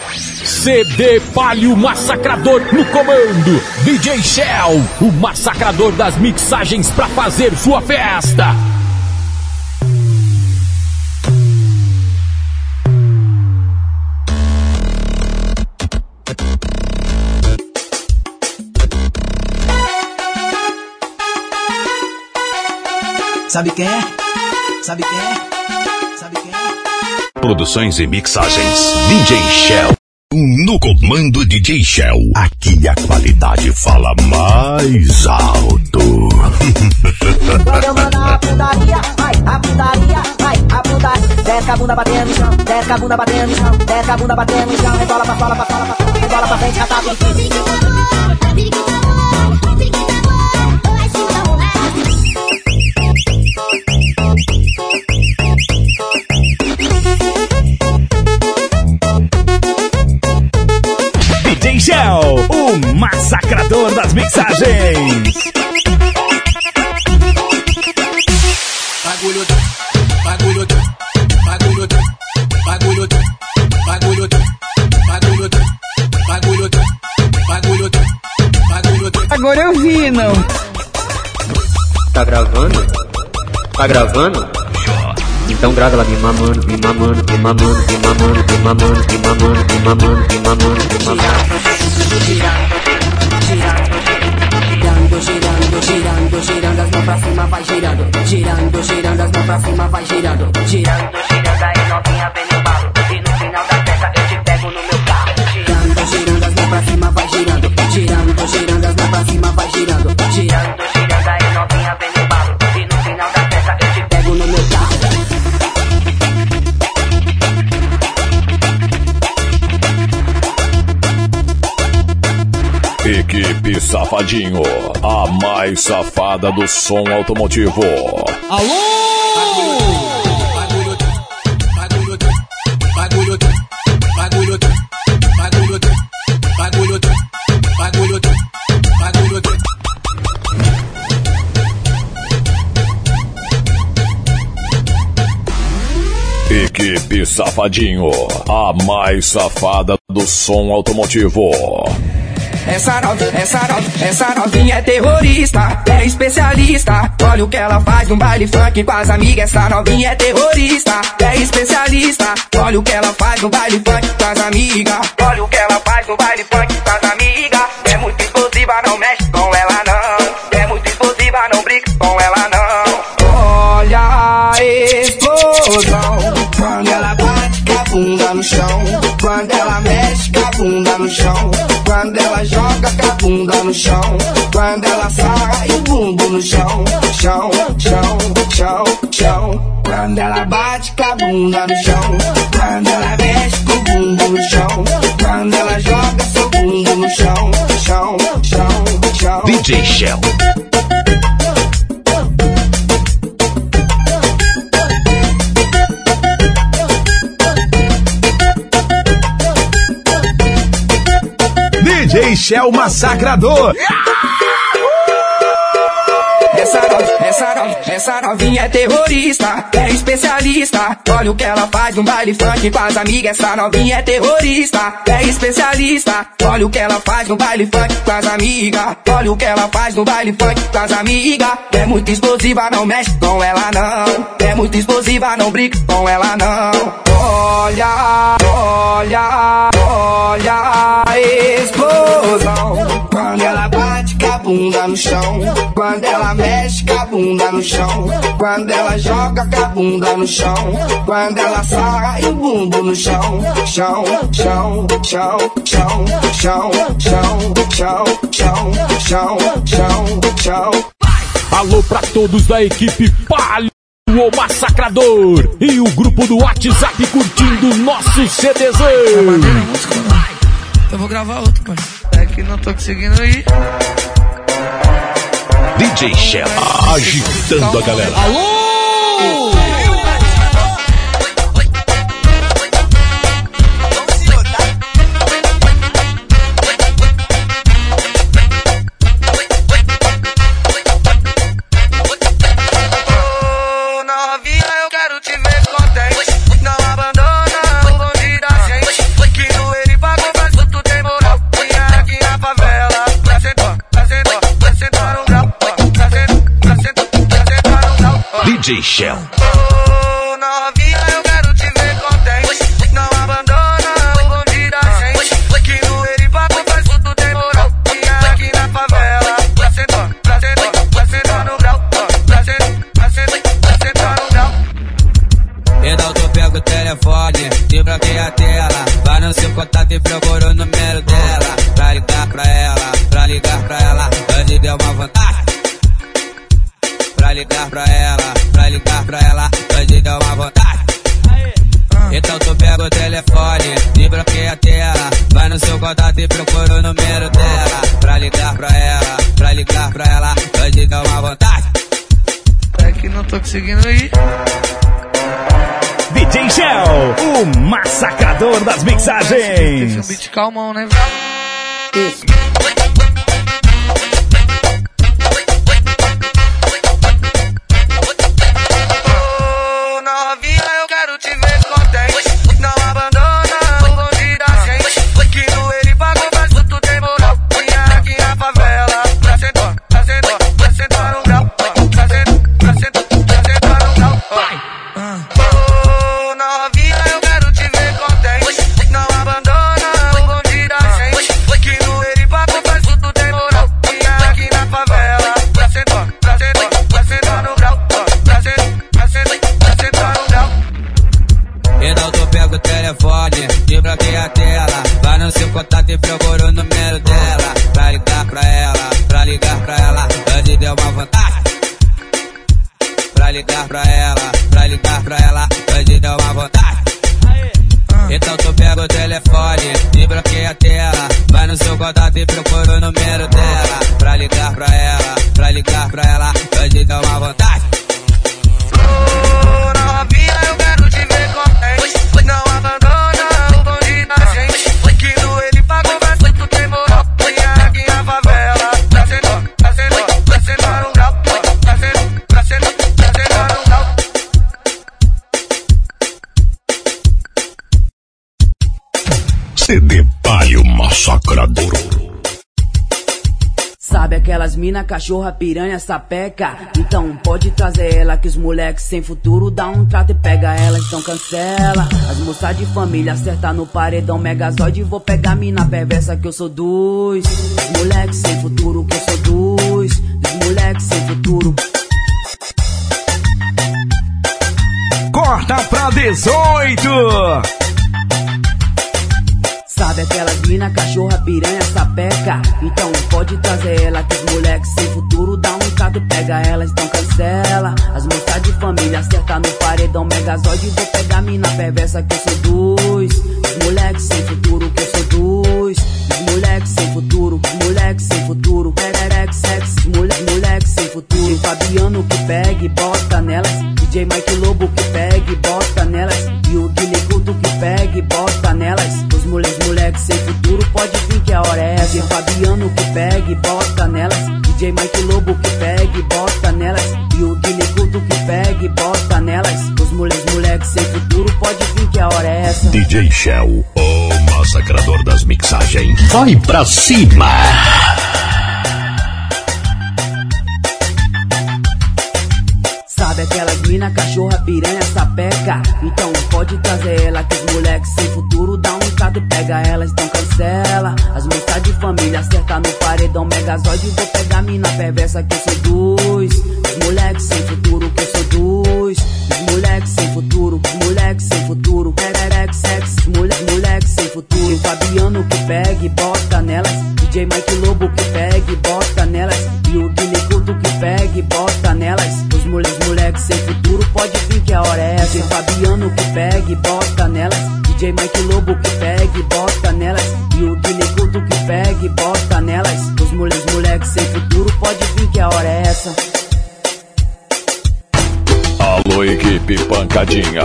CD Palio Massacrador no comando. DJ Shell, o massacrador das mixagens pra fazer sua festa. Sabe quem é? Sabe quem é? Sabe quem é? Produções e mixagens DJ Shell. No comando DJ Shell. Aqui a qualidade fala mais alto. Quando eu mando a putaria, vai, a putaria, vai, a putaria. Desce a bunda batendo no chão, desce a bunda batendo no chão, desce a bunda batendo no chão, rebola pra fora, rebola pra frente, catado. DJ Shell, o massacrador das mixagens. Bagulho, bagulho, bagulho, bagulho, bagulho, bagulho, bagulho, bagulho, bagulho. Agora eu vi, não. Tá gravando? Tá gravando? Então grava ela me mamando, me mamando, me mamando, me mamando, me mamando, me mamando, me mamando, me mamando, me mamando. Girando, girando, girando, as mãos pra cima vai girando. Girando, girando, as mãos pra cima vai girando. Girando, girando, aí novinha vem no balo. E no final da festa eu te pego no meu carro. Girando, girando, as mãos pra cima vai girando. Girando, girando, as mãos pra cima vai girando. Girando, girando, aí novinha vem no balo. E no final da festa eu te pego no meu carro. Equipe Safadinho, a mais safada do som automotivo. Alô! Bagulho, bagulho, bagulho, bagulho, bagulho, bagulho, bagulho, bagulho. Equipe Safadinho, a mais safada do som automotivo. Essa novinha é terrorista, é especialista. Olha o que ela faz no baile funk com as amigas. Essa novinha é terrorista, é especialista. Olha o que ela faz no baile funk com as amigas. Olha o que ela faz no baile funk com as amigas. É muito explosiva, não mexe com ela não. É muito explosiva, não brinca com ela não. Olha a explosão quando ela bate com a bunda no chão. Quando ela mexe com a bunda no chão. Quando ela joga com a bunda no chão. Quando ela sarra e o bumbum no chão. Chão, chão, chão, chão. Quando ela bate com a bunda no chão. Quando ela mexe com o bumbum no chão. Quando ela joga seu bumbum no chão. Chão, chão, chão. DJ Shell. DJ Shell Massacrador. Essa novinha é terrorista, é especialista. Olha o que ela faz no baile funk com as amigas. Essa novinha é terrorista, é especialista. Olha o que ela faz no baile funk com as amigas. Olha o que ela faz no baile funk com as amigas. É muito explosiva, não mexe com ela não. É muito explosiva, não brinca com ela não. Olha, olha, olha a explosão quando ela bate com a bunda no chão. Quando ela mexe com a bunda no chão. Quando ela joga com a bunda no chão. Quando ela sarra e o bumbum no chão. Chão, chão, chão, chão, chão, chão, chão, chão, chão, chão, chão. Alô pra todos da equipe Palio, o Massacrador, e o grupo do WhatsApp curtindo nosso CDzão. Eu vou gravar outro, pai. É que não tô conseguindo ir. DJ Shell agitando a galera. Alô! Novinha, eu quero te ver contente. Não abandona o bonde da gente. Que doer e DJ Shell. Ô, novinha, eu quero te ver contente. Não abandona o bonde da gente. Que no Eripaco faz tudo tem moral. Vinha aqui na favela pra sentar, pra sentar, pra sentar no grau. Pra sentar no grau. Então tu pega o telefone, te bloqueia a tela. Vai no seu contato e procura o número dela. Pra ligar pra ela, pra ligar pra ela. Hoje deu uma vantagem. Pra ligar pra ela, pra ligar pra ela. Hoje deu uma vantagem. Então tu pega o telefone, te bloqueia a tela. Vai no seu contato e procura o número dela. Pra ligar pra ela, pra ligar pra ela. Hoje deu uma vantagem. É que não tô conseguindo ir. DJ Shell, o massacrador das mixagens. Teve um beat calmão, né, velho? Isso. Ô, novinha, eu quero te ver contente. Não abandona o bonde da gente. Que no Eripaco faz tudo tem moral. Vinha aqui na favela pra sentar, pra sentar, pra sentar no grau. Pra sentar no grau. Ô, novinha, eu quero te ver contente. Não abandona o bonde da gente. Que no Eripaco faz tudo tem moral. Vinha aqui na favela pra sentar, pra sentar, pra sentar no grau. Pra sentar no grau. Então tu pega o telefone, te bloqueia a tela. Vai no seu contato e procura o número dela. Pra ligar pra ela, pra ligar pra ela. Hoje deu uma vantagem. Pra ligar pra ela, pra ligar pra ela. Hoje deu uma vantagem. Então tu pega o telefone, te bloqueia a tela. Vai no seu contato e procura o número dela. Pra ligar pra ela, pra ligar pra ela. Hoje deu uma vantagem. Ô, novinha, eu quero te ver contente. Não abandona o bonde da gente. Que no Eripaco faz tudo tem moral. Vinha aqui na favela pra sentar, pra sentar, pra sentar no grau. Pra sentar no grau. CD Palio Massacrador. Sabe aquelas mina, cachorra, piranha, sapeca? Então pode trazer ela que os moleques sem futuro dá um trato e pega ela, então cancela. As moças de família acerta no paredão Megazord. Vou pegar mina perversa que eu sou dos. Os moleques sem futuro que eu sou dos. Os moleques sem futuro. Corta pra 18. Sabe aquelas mina, cachorra, piranha, sapeca? Então pode trazer ela que os moleques sem futuro dá um trato e pega ela, então cancela. As moças de família acerta no paredão Megazord. Vou pegar mina perversa que eu sou dos. Os moleques sem futuro que eu sou dos. Os moleques sem futuro, os moleques sem futuro. Pererex, sex, moleques sem futuro. DJ Fabiano que pega e bota nelas. DJ Mike Lobo que pega e bota nelas. E o Guilherme Couto que pega e bota nelas. Os moleques sem futuro, pode vir que a hora é essa. DJ Fabiano que pega e bota nelas. DJ Mike Lobo que pega e bota nelas. E o Guilherme Couto que pega e bota nelas. Os moleques sem futuro, pode vir que a hora é essa. DJ Shell, o massacrador das mixagens. Vai pra cima! Sabe aquelas mina, cachorra, piranha, sapeca? Então pode trazer ela que os moleques sem futuro dá um trato e pega elas, então cancela. As moças de família acerta no paredão Megazord. Vou pegar mina perversa que eu sou dos. Os moleques sem futuro que eu sou dos. Os moleques sem futuro, os moleques sem futuro. Pererex, sex, moleques sem futuro. E Fabiano que pega e bota nelas. DJ Mike Lobo que pega e bota nelas. E o Guilherme Couto que pega e bota nelas. Os moleques sem futuro, pode vir que a hora é essa. DJ Fabiano que pega e bota nelas. DJ Mike Lobo que pega e bota nelas. E o Guilherme Couto que pega e bota nelas. Os moleques sem futuro, pode vir que a hora é essa. Alô, equipe pancadinha.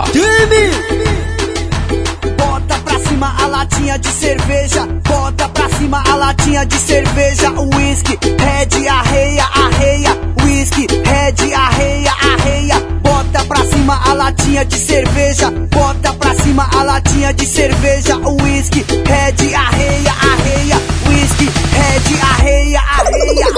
Bota pra cima a latinha de cerveja. Bota pra cima a latinha de cerveja. Whisky, Red, arreia, arreia. Whisky, Red, arreia, arreia. Bota pra cima a latinha de cerveja. Bota pra cima a latinha de cerveja. Whisky, Red, arreia, arreia. Whisky, Red, arreia, arreia. É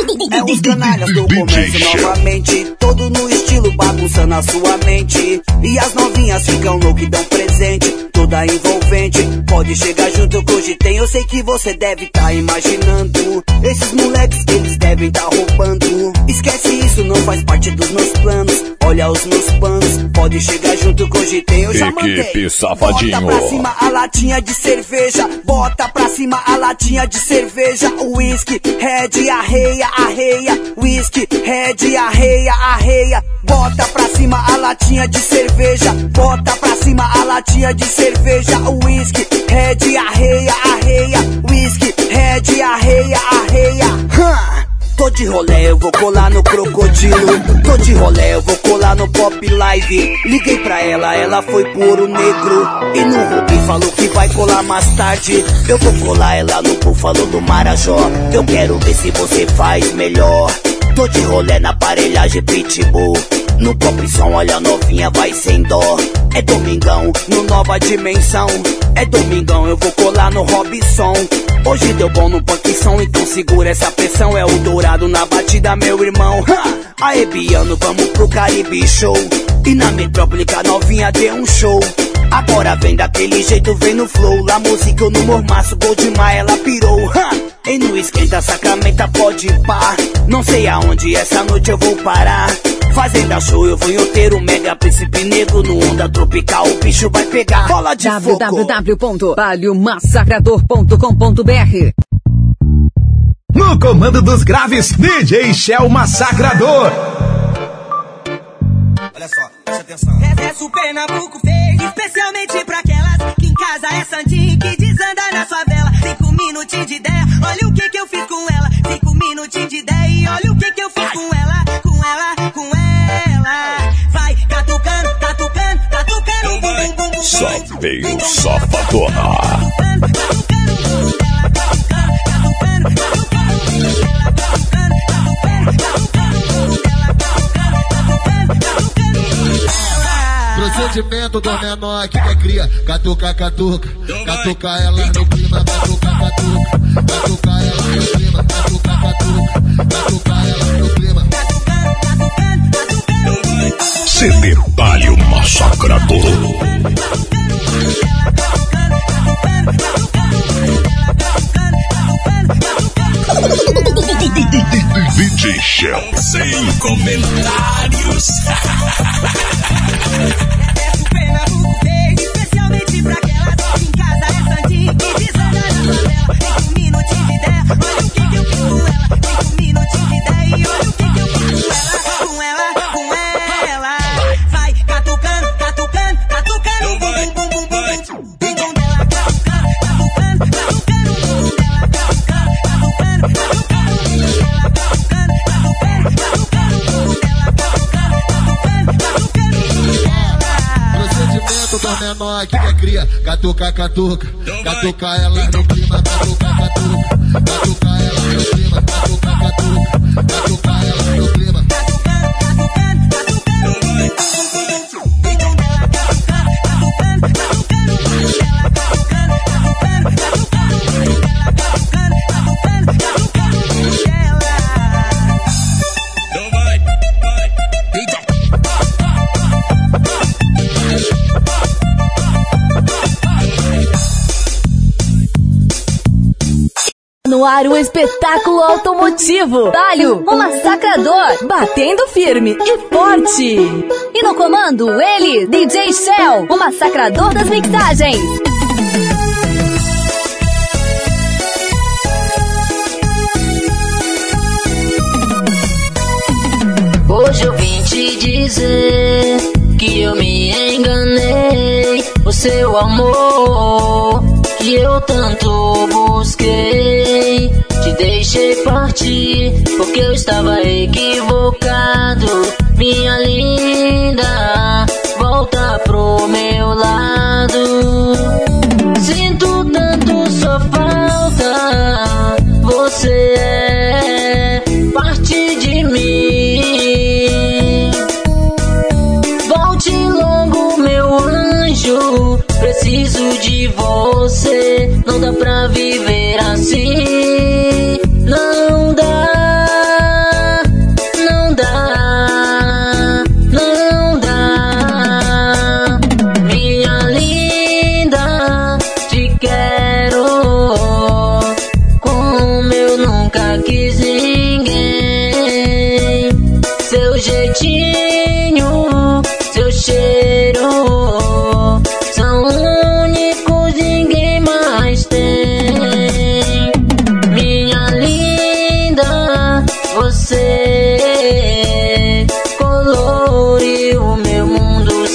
os canalhas do comércio novamente, todo no estilo bagunçando a sua mente. E as novinhas ficam loucas e dão presente, toda envolvente. Pode chegar junto que hoje tem, eu sei que você deve tá imaginando. Esses moleques, eles devem tá roubando. Esquece isso, não faz parte dos meus planos. Olha os meus planos, pode chegar junto que hoje tem, eu já mandei. Equipe Safadinho. Bota pra cima a latinha de cerveja, bota pra cima a latinha de cerveja. Whisky, Red, arreia, arreia. Whisky, Red, arreia, arreia. Bota pra cima a latinha de cerveja, bota pra cima a latinha de cerveja. Whisky, Red, arreia, arreia. Whisky, Red, arreia, arreia. Tô de rolê, eu vou colar no Crocodilo. Tô de rolê, eu vou colar no Pop Live. Liguei pra ela, ela foi pro Ouro Negro. E no Rubi falou que vai colar mais tarde. Eu vou colar ela no Búfalo do Marajó. Eu quero ver se você faz melhor. Tô de rolê na aparelhagem Pitbull. No Pop Som, olha a novinha, vai sem dó. É domingão, no Nova Dimensão. É domingão, eu vou colar no Robson. Hoje deu bom no Punk Som, então segura essa pressão. É o Dourado na batida, meu irmão. Aê, Biano, vamos pro Caribe Show. E na Metrópole que a novinha deu um show. Agora vem daquele jeito, vem no flow. La música eu no mormaço, Goldmar, ela pirou. E no esquenta, Sacramento, pode pá. Não sei aonde essa noite eu vou parar. Fazenda Show, eu vou em Outeiro, Mega Príncipe Negro. No Onda Tropical, o bicho vai pegar. Bola de fogo. www.paliomassacrador.com.br. No comando dos graves, DJ Shell Massacrador. Olha só, presta atenção. É Super Nabuco fez, especialmente pra aquelas que em casa é santinho, que desanda na favela. 5 minutinhos de ideia, olha o que eu fiz com ela. 5 minutinhos de ideia e olha o que eu fiz com ela. Com ela, com ela. Vai catucando, catucando, catucando, bum, bum, bum, bum. Só veio safadona. Procedimento do menor que quer cria. Catuca, catuca, catuca ela no clima. Catuca, catuca, catuca ela no clima. Catuca, catuca, catuca ela no clima. CD Palio Massacrador. DJ Shell sem comentários. Especialmente pra aquelas que em casa é santinho, que desanda na favela. 5 minutinhos de ideia, olha o que eu fiz com ela. 5 minutinhos de ideia e olha o que eu fiz com ela. Com ela, vai catucando, catucando, catucando, bum, bum, bum, bum, bum. Bum dela catucando, catucando, catucando, bum dela catucando, catucando, catucando, bum dela catucando, catucando, catucando, bum dela catucando, catucando, catucando. Procedimento do menor que quer cria. Catuca, catuca, catuca ela no clima. Catuca, catuca, catuca ela no clima. Catuca, catuca, catuca ela no clima. No ar, o espetáculo automotivo. Palio, o massacrador, batendo firme e forte. E no comando, ele, DJ Shell, o massacrador das mixagens. Hoje eu vim te dizer que eu me enganei. O seu amor que eu tanto busquei, te deixei partir porque eu estava equivocado. Minha linda, volta pro meu lado. Sinto tanto sua falta, você é parte de mim. Volte logo, meu anjo, preciso de você. Não dá pra viver assim, não dá.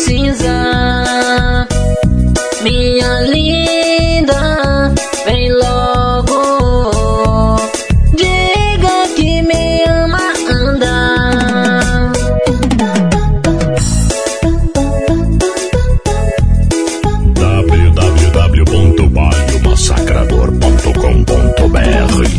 cinza. Minha linda, vem logo, diga que me ama, anda. www.bailemassacrador.com.br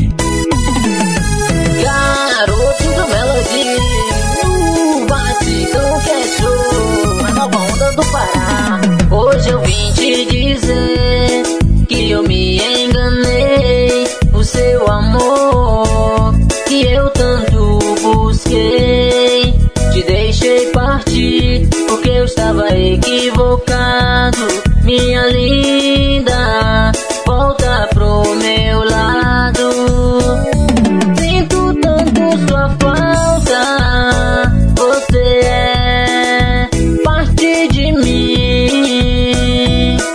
Garoto do Melody, batidão que é show, a nova onda do Pará. Hoje eu vim te dizer que eu me enganei. O seu amor que eu tanto busquei, te deixei partir porque eu estava equivocado. Minha linda, volta pro meu lado. Sinto tanto sua falta, você é parte de mim.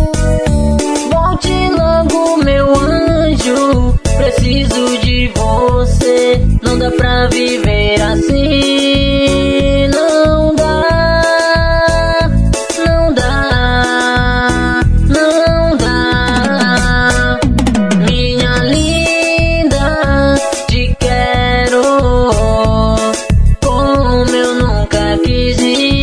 Volte logo, meu anjo, preciso de você. Não dá pra viver assim, não dá, não dá, não dá. Minha linda, te quero como eu nunca quis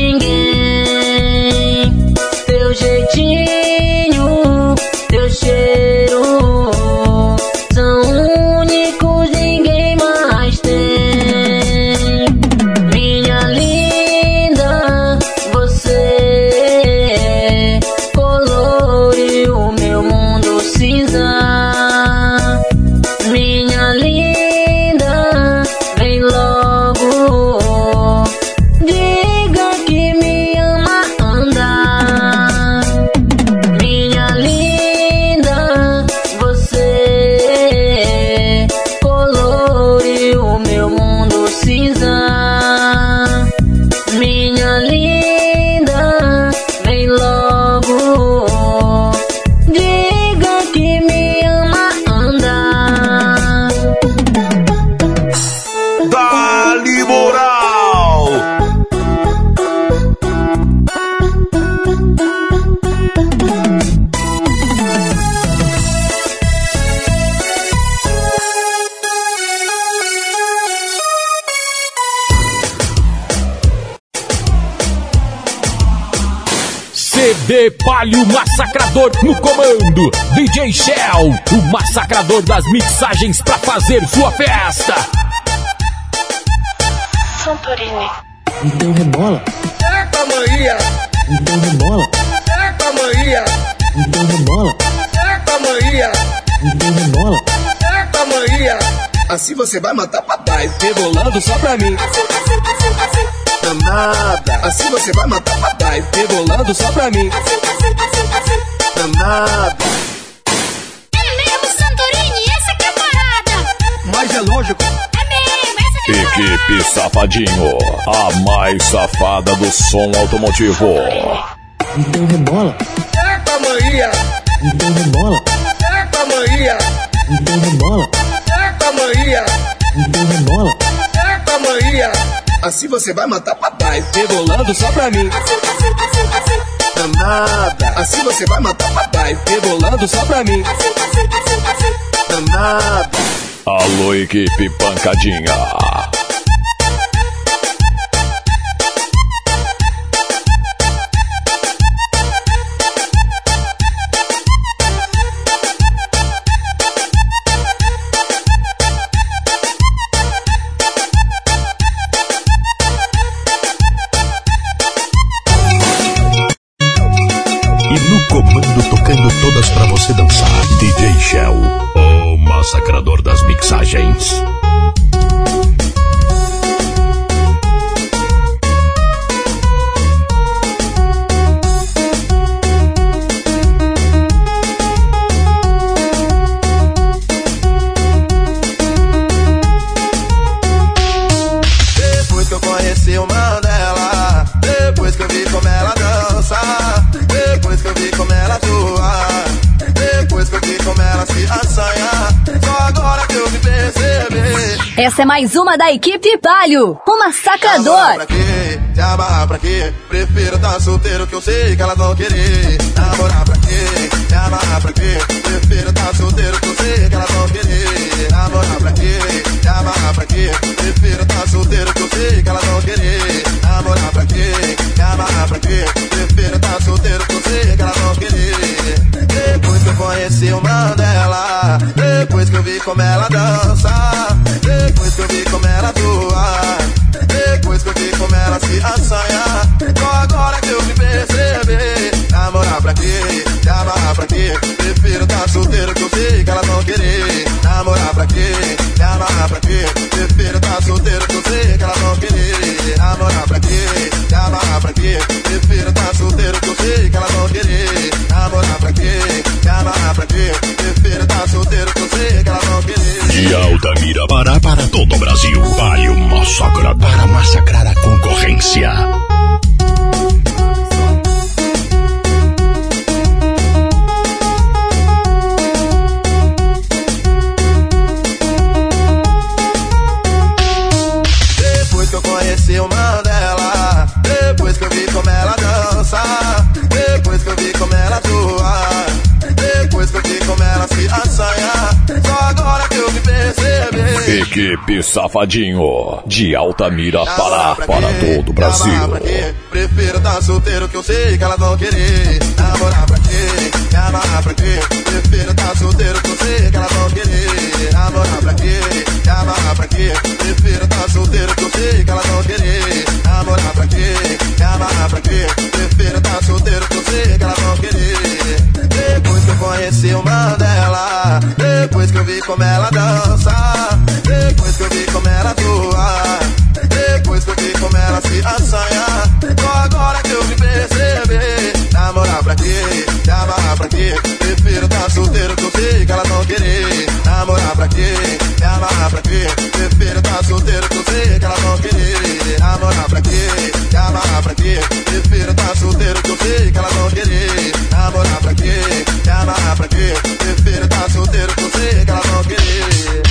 ninguém. Teu jeitinho, teu cheiro são únicos, ninguém mais tem. Minha linda, você colore o meu mundo cinza. Minha linda, vem logo, diga que me ama, anda. Minha linda, você colore o meu mundo cinza. Minha linda, vem logo, diga que me ama, anda. Dá-lhe moral! CD Palio Massacrador no comando. DJ Shell, o massacrador das mixagens pra fazer sua festa. Santorini. Então rebola, Eita, Maria! então rebola, Eita, Maria! então rebola, Eita, Maria! então rebola. Eita, Maria! Assim você vai matar papai. Rebolando só pra mim. Danada! Assim você vai matar papai. Rebolando só pra mim. Danada! É mesmo, Santorini, essa que é a parada. Mas é lógico. É mesmo, essa que é a parada. Equipe Safadinho, a mais safada do som automotivo. Então rebola, Eita, Maria! então rebola, Eita, Maria! então rebola, Eita, Maria! então rebola. Eita, Maria! Assim você vai matar papai. Rebolando só pra mim. Danada! Assim você vai matar papai. Rebolando só pra mim. Danada! Alô, equipe Pancadinha. E no comando tocando todas pra você dançar, DJ Shell, o massacrador das mixagens. Depois que eu conheci o Mandela, depois que eu vi como ela dança, depois que eu vi como ela atua, depois que eu vi como ela se assanha, só agora que eu me percebi. Essa é mais uma da equipe Palio, o massacrador. Agora pra quê? Se te amarrar pra quê? Prefiro tá solteiro que eu sei que elas vão querer. Namorar pra quê? Te amarrar pra quê? Prefiro tá solteiro que eu sei que elas vão querer. Namorar pra quê? Te amarrar pra quê? Prefiro tá solteiro que eu sei que elas vão querer. Namorar pra quê? Te amarrar pra quê? Prefiro tá solteiro que eu sei que elas vão querer. Depois que eu conheci o Mandela, depois que eu vi como ela dança, depois que eu vi como ela atua, depois que eu vi como ela se assanha, só agora que eu me perceber. Namorar pra quê? Te amarrar pra quê? Prefiro tá solteiro que eu sei que elas vão querer. Namorar pra quê? Te amarrar pra quê? Prefiro tá solteiro que eu sei que elas vão querer. Namorar pra quê? Te amarrar pra quê? Prefiro tá solteiro que eu sei que elas vão querer. Namorar pra quê? Te amarrar pra quê? Prefiro tá solteiro que eu sei que elas vão querer. De Altamira para todo o Brasil. Palio Massacrador para massacrar a concorrência. Depois que eu conheci o Mandela, depois que eu vi como ela dança, depois que eu vi como ela atua, depois que eu vi como ela se assanha, só agora que eu me percebi. Equipe Safadinho, de Altamira para todo o Brasil. Prefiro tá solteiro que eu sei que elas vão querer. Namorar pra quê? Me amarrar pra quê? Prefiro tá solteiro que eu sei que elas vão querer. Namorar pra quê? Me amarrar pra quê? Prefiro tá solteiro que eu sei que elas vão querer. Namorar pra quê? Me amarrar pra quê? Prefiro tá solteiro que eu sei que elas vão querer. Depois que eu conheci o Mandela, depois que eu vi como ela dança, depois que eu vi como ela atua, depois que eu vi como ela se assanha, só agora que eu me perceber. Namorar pra quê? Te amarrar pra quê? Prefiro tá solteiro que eu sei que elas vão querer. Namorar pra quê? Te amarrar pra quê? Prefiro tá solteiro que eu sei que elas vão querer. Namorar pra quê? Te amarrar pra quê? Prefiro tá solteiro que eu sei que elas vão querer. Namorar pra quê? Te amarrar pra quê? Prefiro tá solteiro que eu sei que elas vão querer.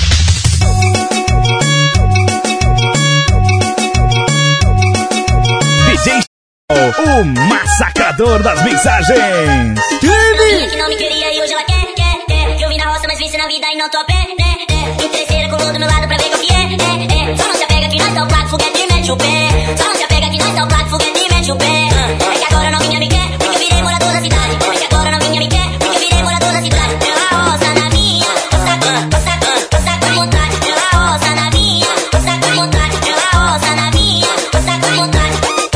DJ o massacrador das mensagens. Que não me queria e hoje ela quer. Eu vim na roça, mas visse na vida e não tô a pé, Interesseira colou do meu lado pra ver qual que é. Só não se apega que nós tá o placo, foguete e mete o pé. Só não se apega que nós tá o placo, foguete e mete o pé. É que agora não vinha me quer, porque eu virei morador da cidade. É que agora não vinha me quer, porque eu virei morador da cidade. Pela roça na minha, roça com vontade. Pela roça na minha, roça com vontade. Pela roça na minha, roça com vontade.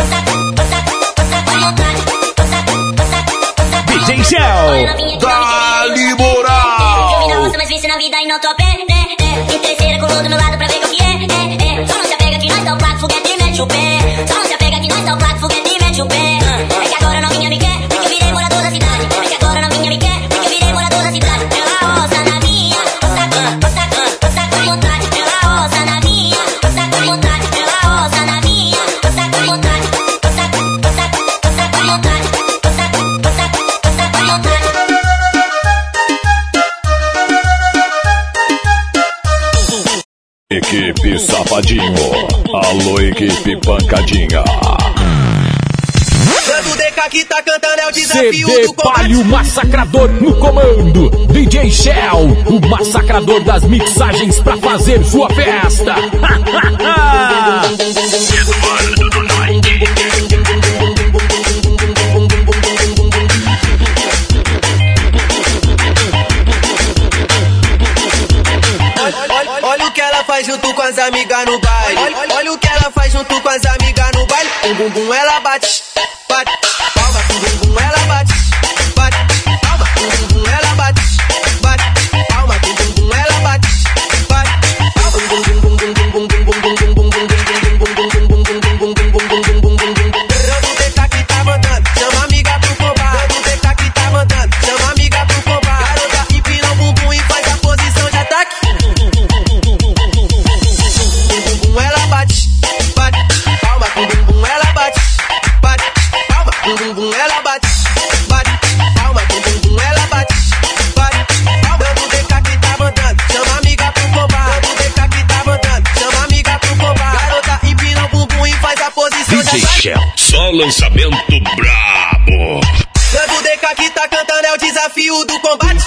DJ Shell, dá-lhe moral. Eu vim na roça, mas visse na vida e não tô a pé, Interesseira colou do meu lado pra ver qual que é. Só não se apega que nós tá o placo, foguete e mete o pé. Só não se apega que nós tá o placo, foguete e mete o pé. É que agora não vinha me quer, porque eu virei morador da cidade. É que agora não vinha me quer, porque eu virei morador da cidade. Pela roça na minha, roça com vontade. Pela roça na minha, roça com vontade. Pela roça na minha, roça com vontade. Roça com vontade. Roça com vontade. Equipe Safadinho, alô equipe Pancadinha. Quando o DK que tá cantando é o desafio CD do combate. Palio Massacrador no comando. DJ Shell, o massacrador das mixagens pra fazer sua festa. Olha o que ela faz junto com as amigas no baile. Olha o que ela faz junto com as amigas no baile. Com bumbum ela bate, bate, palma. Com bumbum ela bate, bate, palma. Com bumbum ela bate, bate, palma. Com bumbum ela bate, bate, palma. Com bumbum bum bum bum bum bum bum bum bum bum bum bum bum bum. Do DK que tá mandando, chama a amiga pro combate. Do DK que tá mandando, chama a amiga pro combate. Garota empina o bumbum e faz a posição de ataque. Ela bate, bate, palma, com bumbum ela bate, bate, palma, com bumbum ela bate, bate, palma, com bumbum ela bate, bate, palma. Do DK que tá mandando, chama a amiga pro combate. Do DK que tá mandando, chama a amiga pro combate. Garota empina o bumbum e faz a posição de ataque. Shell, só lançamento brabo. Frango DK que tá cantando é o desafio do combate.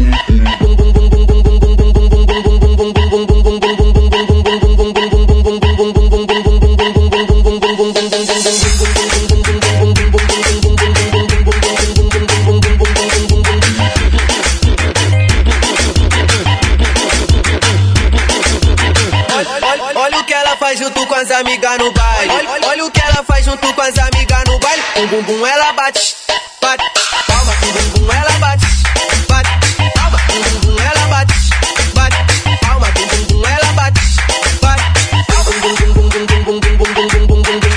Olha o que ela faz junto com as amigas no baile. Olha o que ela faz junto com as amigas no baile. Com bumbum ela bate, bate, palma. Com bumbum ela bate, bate, palma. Com bumbum ela bate, bate, palma. Com bumbum ela bate, bate, palma. Com bumbum bum bum bum bum bum bum bum bum bum bum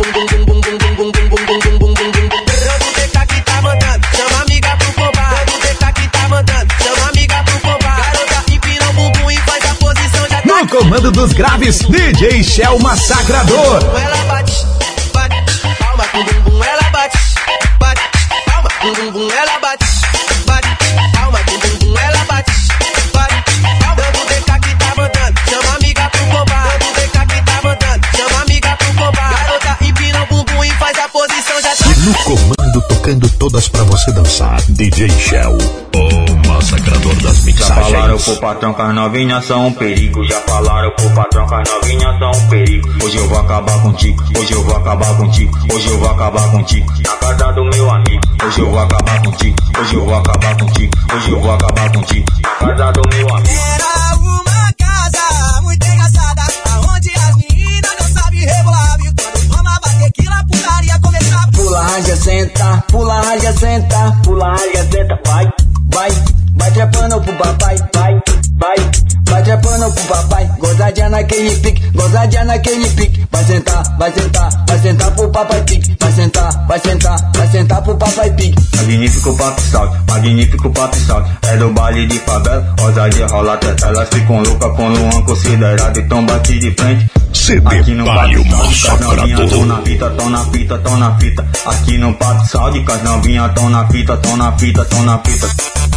bum bum bum. Rango DK que tá mandando, chama amiga pro combate. Rango DK que tá mandando, chama amiga pro combate. Garota empina o bumbum e faz a posição já. No comando dos graves, DJ Shell Massacrador. Ela bate, bate, palma. Com bumbum ela bate, bate, palma. Com bumbum ela bate, bate, palma. Com bumbum ela bate, bate, palma. Rango DK que tá mandando, chama amiga pro combate. Rango DK que tá mandando, chama amiga pro combate. Garota empina o bumbum e faz a posição já tá. E no comando tocando todas pra você dançar, DJ Shell, o massacrador das mixagens. Já falaram pro patrão que as novinhas são um perigo. Já falaram pro patrão que as novinhas são um perigo. Hoje eu vou acabar contigo, hoje eu vou acabar contigo, hoje eu vou acabar contigo. Na casa do meu amigo, hoje eu vou acabar contigo, hoje eu vou acabar contigo, hoje eu vou acabar contigo. Na casa do meu amigo. Era uma casa muito engraçada, aonde as meninas não sabem rebolar, viu? Quando tomava tequila, putaria começava. Pula, raja, senta, pula, raja, senta, pula, raja, senta, vai, vai, vai trepando pro papai, vai, vai, vai trepando pro papai, gozadinha naquele pique, gozadinha naquele pique, vai sentar, vai sentar, vai sentar pro papai pique, vai sentar, vai sentar, vai sentar pro papai pique. Magnífico papo salto, magnífico papo salto, é do baile de favela, ousadia rola teta, elas ficam loucas com Luan considerado, então bate de frente. CD Palio Massacrador. Tão na fita, tão na fita, tão na fita. Aqui no Papo Saúde, com as novinhas tão na fita, tão na fita, tão na fita.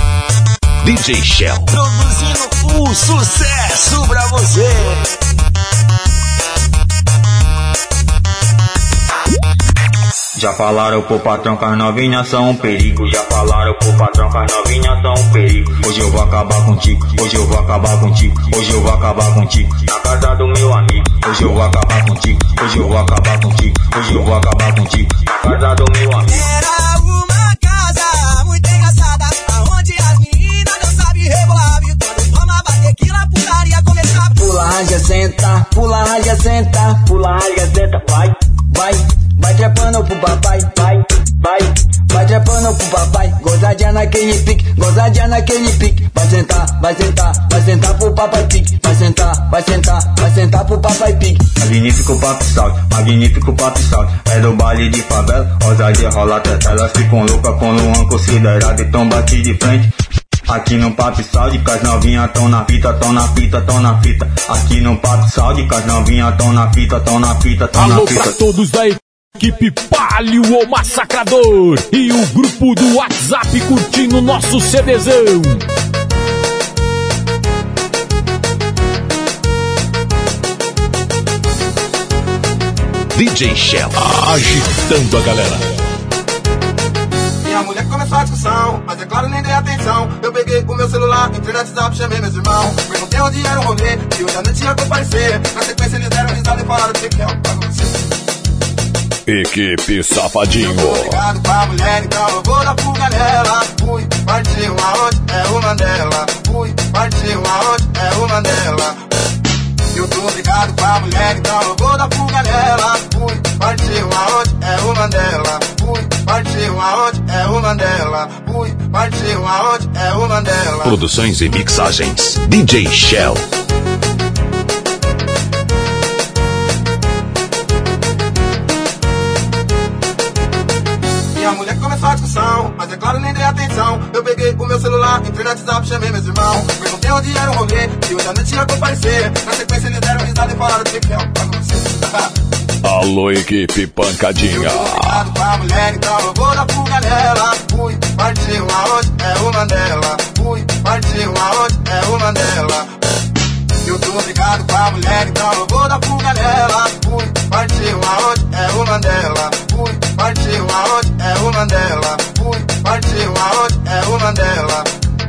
DJ Shell, produzindo o sucesso pra você. Já falaram pro patrão que as novinhas são um perigo. Já falaram pro patrão que as novinhas são um perigo. Hoje eu vou acabar contigo, hoje eu vou acabar contigo, hoje eu vou acabar contigo. Na casa do meu amigo, hoje eu vou acabar contigo, hoje eu vou acabar contigo, hoje eu vou acabar contigo. Na casa do meu amigo. Era uma casa muito engraçada, aonde as meninas não sabem rebolar, viu? Quando tomava tequila, putaria começava. Pula, raja, senta, pula, raja, senta, pula, raja, senta, vai, vai, vai trepando pro papai, vai, vai, vai trepando pro papai, gozadinha naquele pique, gozadinha naquele pique, vai sentar, vai sentar, vai sentar pro papai pique, vai sentar, vai sentar, vai sentar pro papai pique. Magnífico papo salto, magnífico papo salto, é do baile de favela, ousadia rola teta, elas ficam loucas com Luan considerado, então bate de frente. Aqui no Papo Saúde, com as novinhas tão na fita, tão na fita, tão na fita. Aqui no Papo Saúde, com as novinhas tão na fita, tão na fita, tão na fita. Alô pra todos da equipe Palio, o Massacrador, e o grupo do WhatsApp curtindo nosso CDzão. DJ Shell, agitando a galera. Minha mulher começou a discussão, mas é claro, nem dei atenção. Eu peguei o meu celular, entrei no WhatsApp, chamei meus irmãos. Perguntei onde era o rolê, e hoje à noite ia comparecer. Na sequência eles deram risada e falaram que é um pago você. Equipe Safadinho. Eu tô ligado com a mulher, então eu vou dar fuga nela. Fui, partiu aonde é o Mandela. Fui, partiu aonde é o Mandela. Eu tô ligado com a mulher, então eu vou dar fuga nela. Fui, partiu aonde é o Mandela. Fui, partiu aonde é o Mandela. Fui, partiu aonde é o Mandela. Produções e mixagens, DJ Shell. Minha mulher começou a discussão, mas é claro, nem dei atenção. Eu peguei o meu celular, entrei no WhatsApp, chamei meus irmãos. Perguntei onde era o rolê, e hoje à noite ia comparecer. Na sequência eles deram risada e falaram que é um pago você. Alô, equipe Pancadinha. Eu tô ligado com a mulher, então eu vou dar fuga nela. Fui, partiu aonde é o Mandela. Fui, partiu aonde é o Mandela. Eu tô tô brigado com a mulher, então eu vou dar fuga nela. Fui, partiu aonde? É o Mandela. Fui, partiu aonde? É o Mandela. Fui, partiu aonde? É o Mandela.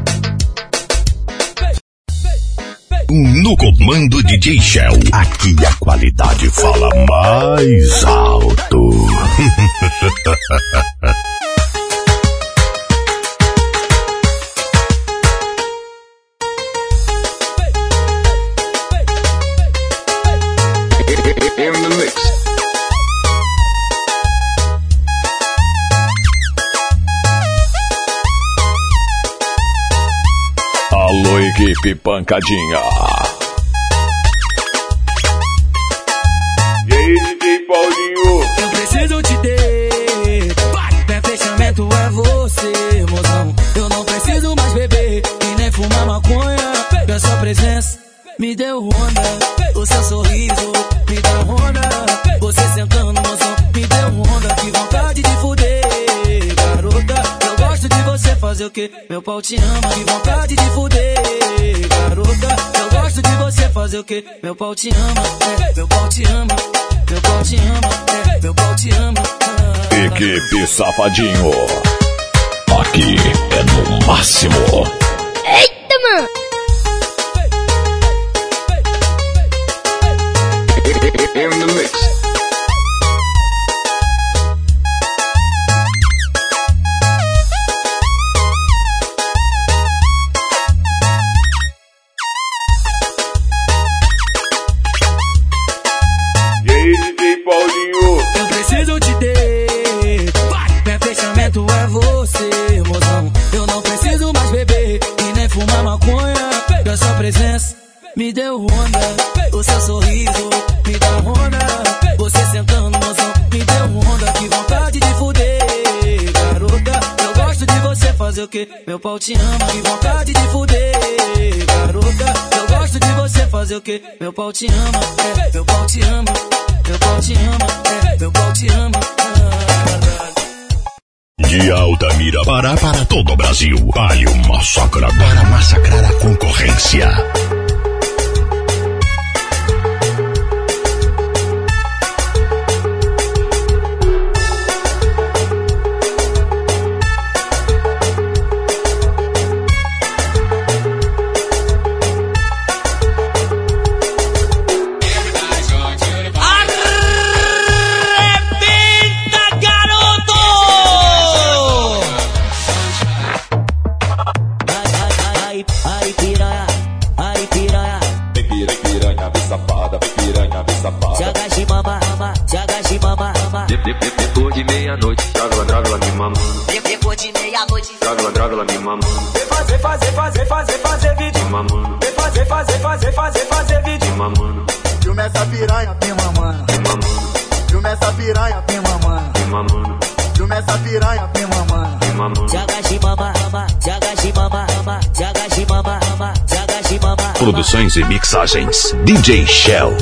No comando DJ Shell, aqui a qualidade fala mais alto. In the mix. Alô, equipe pancadinha. E aí, DJ Paulinho? Eu preciso te ter. Meu fechamento é você, mozão. Eu não preciso mais beber e nem fumar maconha. A sua presença me deu onda. O seu sorriso me deu onda. Você sentando, mozão, me deu onda. Que vontade de fuder, garota. Eu gosto de você fazer o que? Meu pau te ama. Que vontade de fuder, garota. Eu gosto de você fazer o que? Meu pau te ama, meu pau te ama. Meu pau te ama, meu pau te ama. Equipe Safadinho. Aqui é no máximo. Eita, mano! In the mix. E aí, DJ Paulinho? Eu preciso te ter. Meu fechamento é você, mozão. Eu não preciso mais beber e nem fumar maconha. A sua presença me deu onda. O seu sorriso me dá onda. Você sentando, mozão, me deu onda. Que vontade de fuder, garota. Eu gosto de você fazer o que? Meu pau te ama. Que vontade de fuder, garota. Eu gosto de você fazer o que? Meu pau te ama, meu pau te ama. Meu pau te ama, meu pau te ama. De Altamira para todo o Brasil. Palio Massacrador para massacrar a concorrência. Depois de meia-noite, Drácula me mamando. Depois de meia-noite, Drácula me mamando. Fazer vídeo. Me mamando. Fazer vídeo. Me mamando. Filma essa piranha, me mamando. Me mamando. Filma essa piranha, me mamando. Me mamando. Filma essa piranha, me mamando. Me mamando. Produções e mixagens DJ Shell.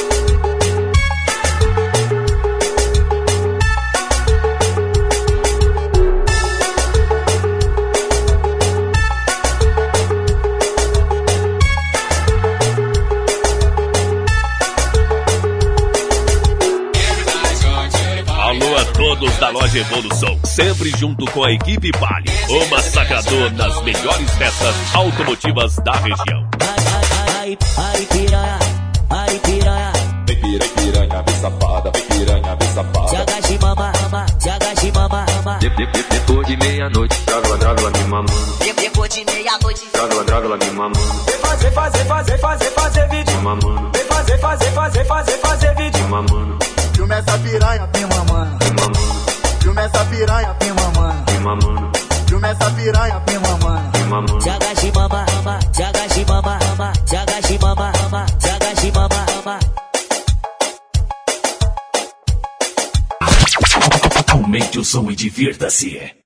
Alô a todos da Loja Evolução, sempre junto com a equipe Palio, o massacrador das melhores peças automotivas da região. Ai piranha, Vem piranha, vem safada, vem piranha, vem safada. Jagashi mama. Depois de meia-noite, Drácula me mamando. depois de meia-noite, Drácula me mamando. Fazer vídeo. Me mamando. Fazer vídeo. Me mamando. Filma essa piranha, me mamando. Me mamando. Filma essa piranha, me mamando. Me mamando. Filma essa piranha, me mamando. Me mamando. Jagashi mama. Aumente o som e divirta-se.